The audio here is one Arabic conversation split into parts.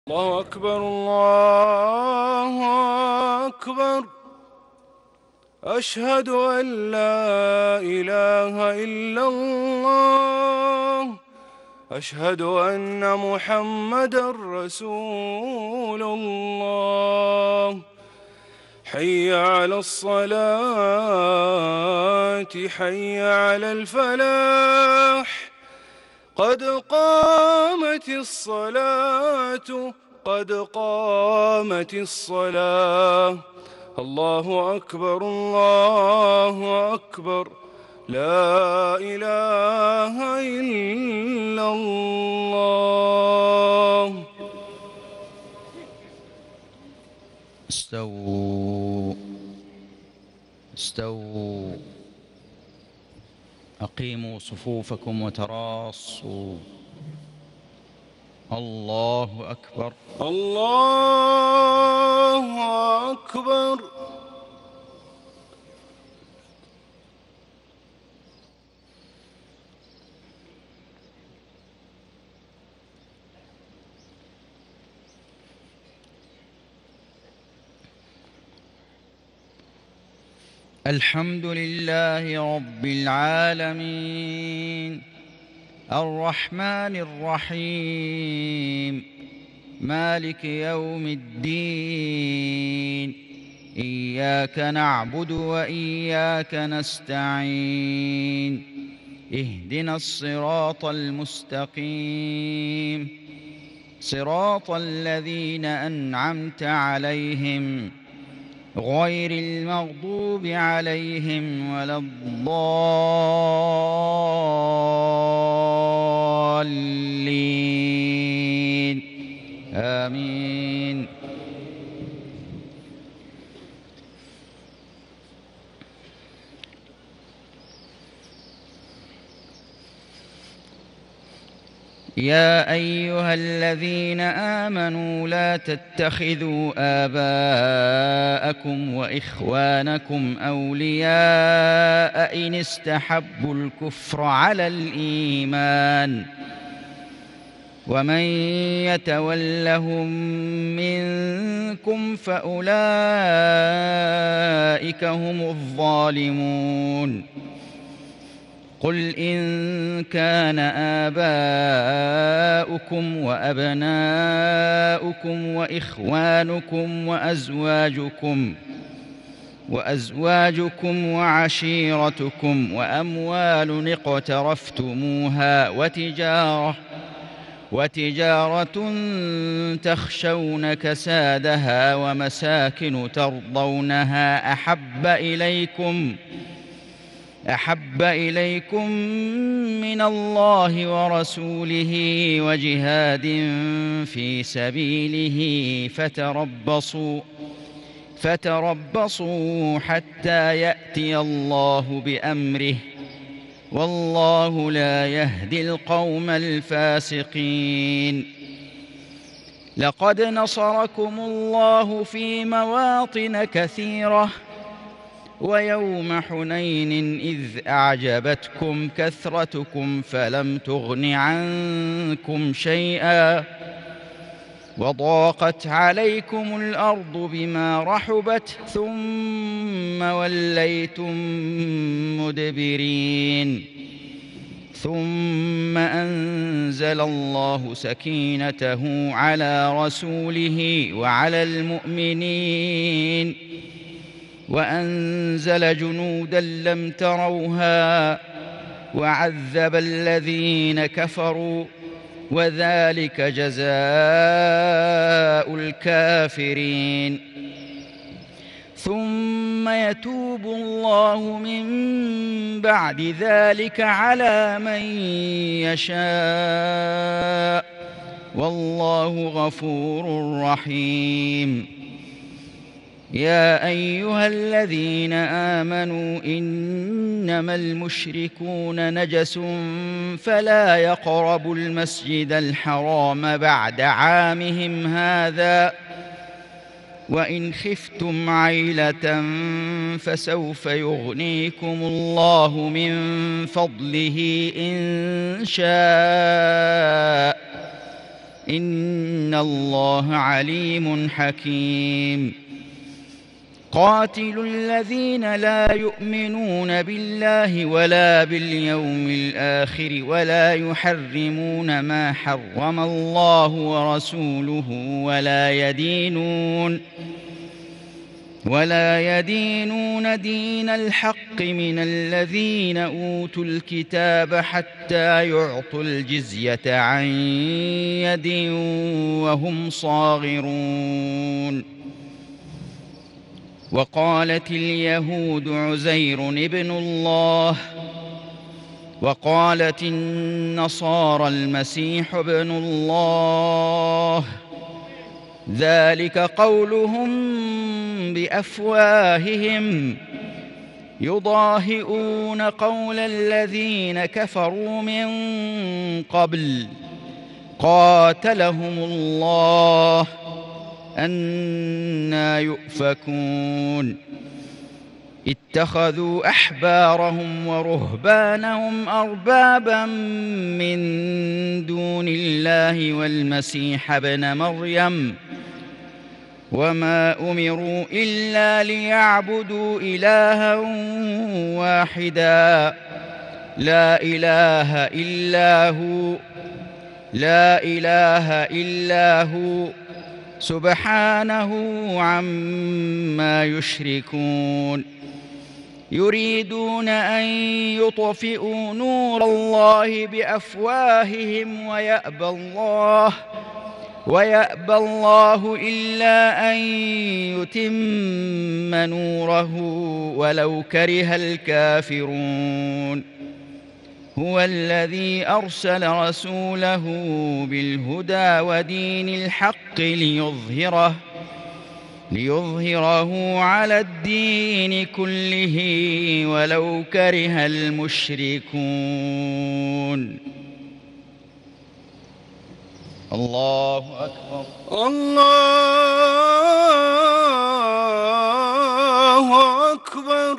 الله أكبر الله أكبر. أشهد أن لا إله إلا الله. أشهد أن محمدا رسول الله. حي على الصلاة، حي على الفلاح. قد قامت الصلاة، قد قامت الصلاة. الله أكبر الله أكبر. لا إله إلا الله. استووا استووا. أقيموا صفوفكم وتراصوا. الله أكبر الله أكبر. الحمد لله رب العالمين، الرحمن الرحيم، مالك يوم الدين. إياك نعبد وإياك نستعين. اهدنا الصراط المستقيم، صراط الذين أنعمت عليهم غير المغضوب عليهم ولا الضالين. آمين. يا أيها الذين آمنوا لا تتخذوا آباءكم وإخوانكم أولياء إن استحبوا الكفر على الإيمان، ومن يتولهم منكم فأولئك هم الظالمون. قل إن كان آباؤكم وأبناؤكم وإخوانكم وأزواجكم وعشيرتكم وأموال اقترفتموها وتجارة تخشون كسادها ومساكن ترضونها أحب إليكم من الله ورسوله وجهاد في سبيله فتربصوا حتى يأتي الله بأمره، والله لا يهدي القوم الفاسقين. لقد نصركم الله في مواطن كثيرة، ويوم حنين إذ أعجبتكم كثرتكم فلم تغن عنكم شيئا، وضاقت عليكم الأرض بما رحبت ثم وليتم مدبرين. ثم أنزل الله سكينته على رسوله وعلى المؤمنين، وأنزل جنودا لم تروها، وعذب الذين كفروا، وذلك جزاء الكافرين. ثم يتوب الله من بعد ذلك على من يشاء، والله غفور رحيم. يا أيها الذين آمنوا إنما المشركون نجس فلا يقربوا المسجد الحرام بعد عامهم هذا، وإن خفتم عيلة فسوف يغنيكم الله من فضله إن شاء، إن الله عليم حكيم قاتلوا الذين لا يؤمنون بالله ولا باليوم الآخر ولا يحرمون ما حرم الله ورسوله ولا يدينون دين الحق من الذين أوتوا الكتاب حتى يعطوا الجزية عن يد وهم صاغرون وقالت اليهود عزير ابن الله وقالت النصارى المسيح ابن الله ذلك قولهم بأفواههم يضاهئون قول الذين كفروا من قبل قاتلهم الله أنى يؤفكون اتخذوا أحبارهم ورهبانهم أربابا من دون الله والمسيح ابن مريم وما أمروا إلا ليعبدوا إلها واحدا لا إله إلا هو سبحانه عما يشركون يريدون أن يطفئوا نور الله بأفواههم ويأبى الله إلا أن يتم نوره ولو كره الكافرون هو الذي أرسل رسوله بالهدى ودين الحق ليظهره على الدين كله ولو كره المشركون الله أكبر الله أكبر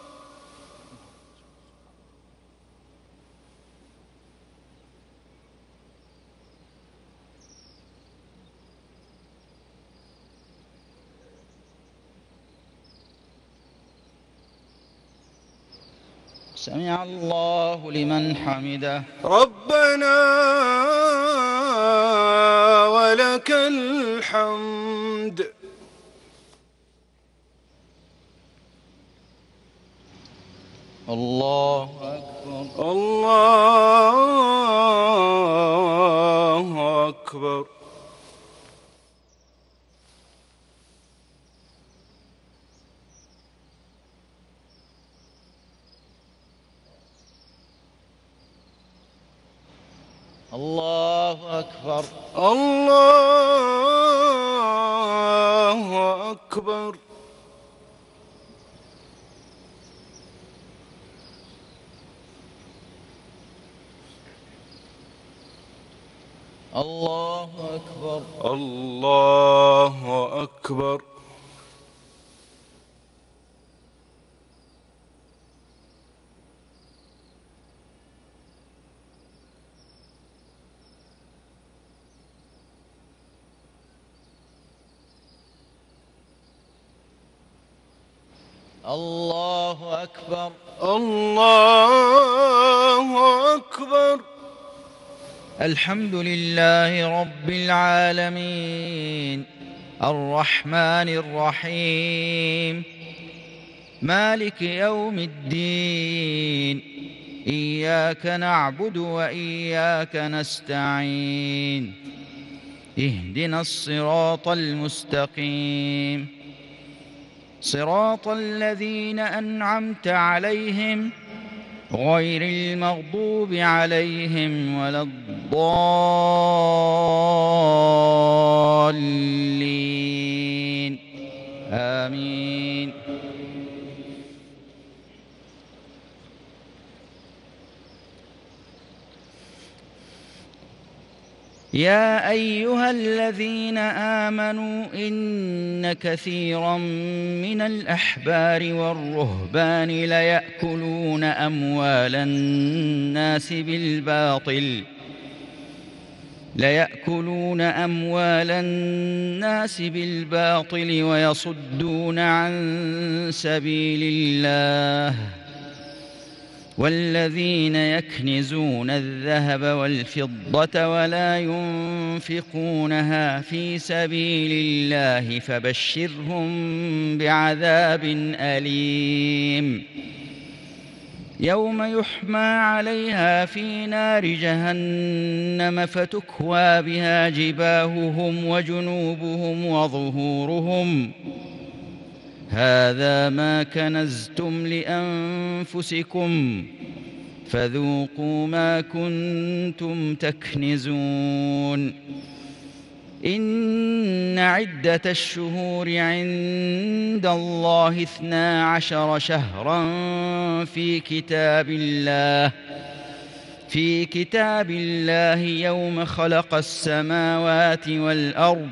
سمع الله لمن حمده ربنا ولك الحمد الله أكبر الله أكبر الله أكبر الله أكبر الله أكبر الله أكبر الله أكبر الله أكبر الحمد لله رب العالمين الرحمن الرحيم مالك يوم الدين إياك نعبد وإياك نستعين اهدنا الصراط المستقيم صراط الذين أنعمت عليهم غير المغضوب عليهم ولا الضالين آمين يا أيها الذين آمنوا إن كثيرا من الأحبار والرهبان ليأكلون أموال الناس ليأكلون أموال الناس بالباطل ويصدون عن سبيل الله والذين يكنزون الذهب والفضة ولا ينفقونها في سبيل الله فبشرهم بعذاب أليم يوم يحمى عليها في نار جهنم فتكوى بها جباههم وجنوبهم وظهورهم هذا ما كنزتم لأنفسكم فذوقوا ما كنتم تكنزون إن عدة الشهور عند الله 12 شهرا في كتاب الله يوم خلق السماوات والأرض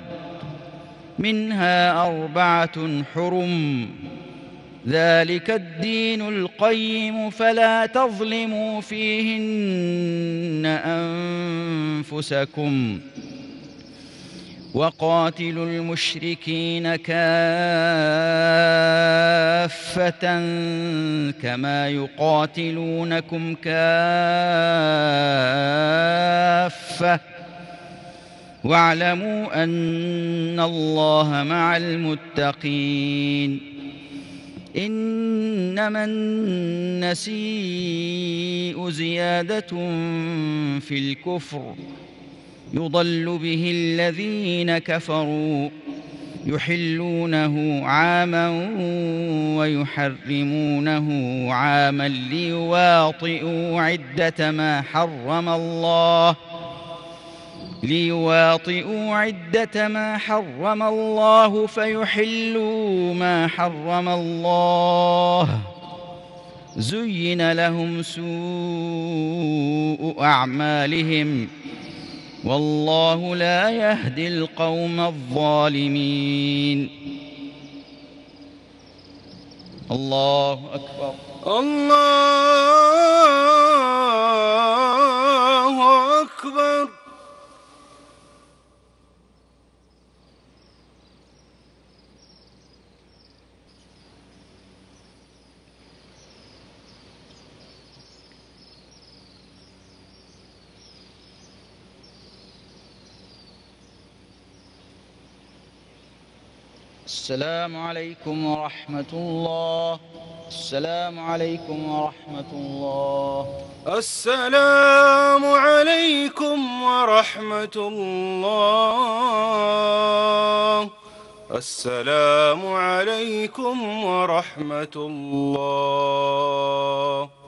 منها 4 حرم ذلك الدين القيم فلا تظلموا فيهن أنفسكم وقاتلوا المشركين كافة كما يقاتلونكم كافة واعلموا أن الله مع المتقين إنما النسيء زيادة في الكفر يضل به الذين كفروا يحلونه عاما ويحرمونه عاما ليواطئوا عدة ما حرم الله فيحلوا ما حرم الله زين لهم سوء أعمالهم والله لا يهدي القوم الظالمين. الله أكبر. الله أكبر. السلام عليكم ورحمة الله. السلام عليكم ورحمة الله. السلام عليكم ورحمة الله. السلام عليكم ورحمة الله.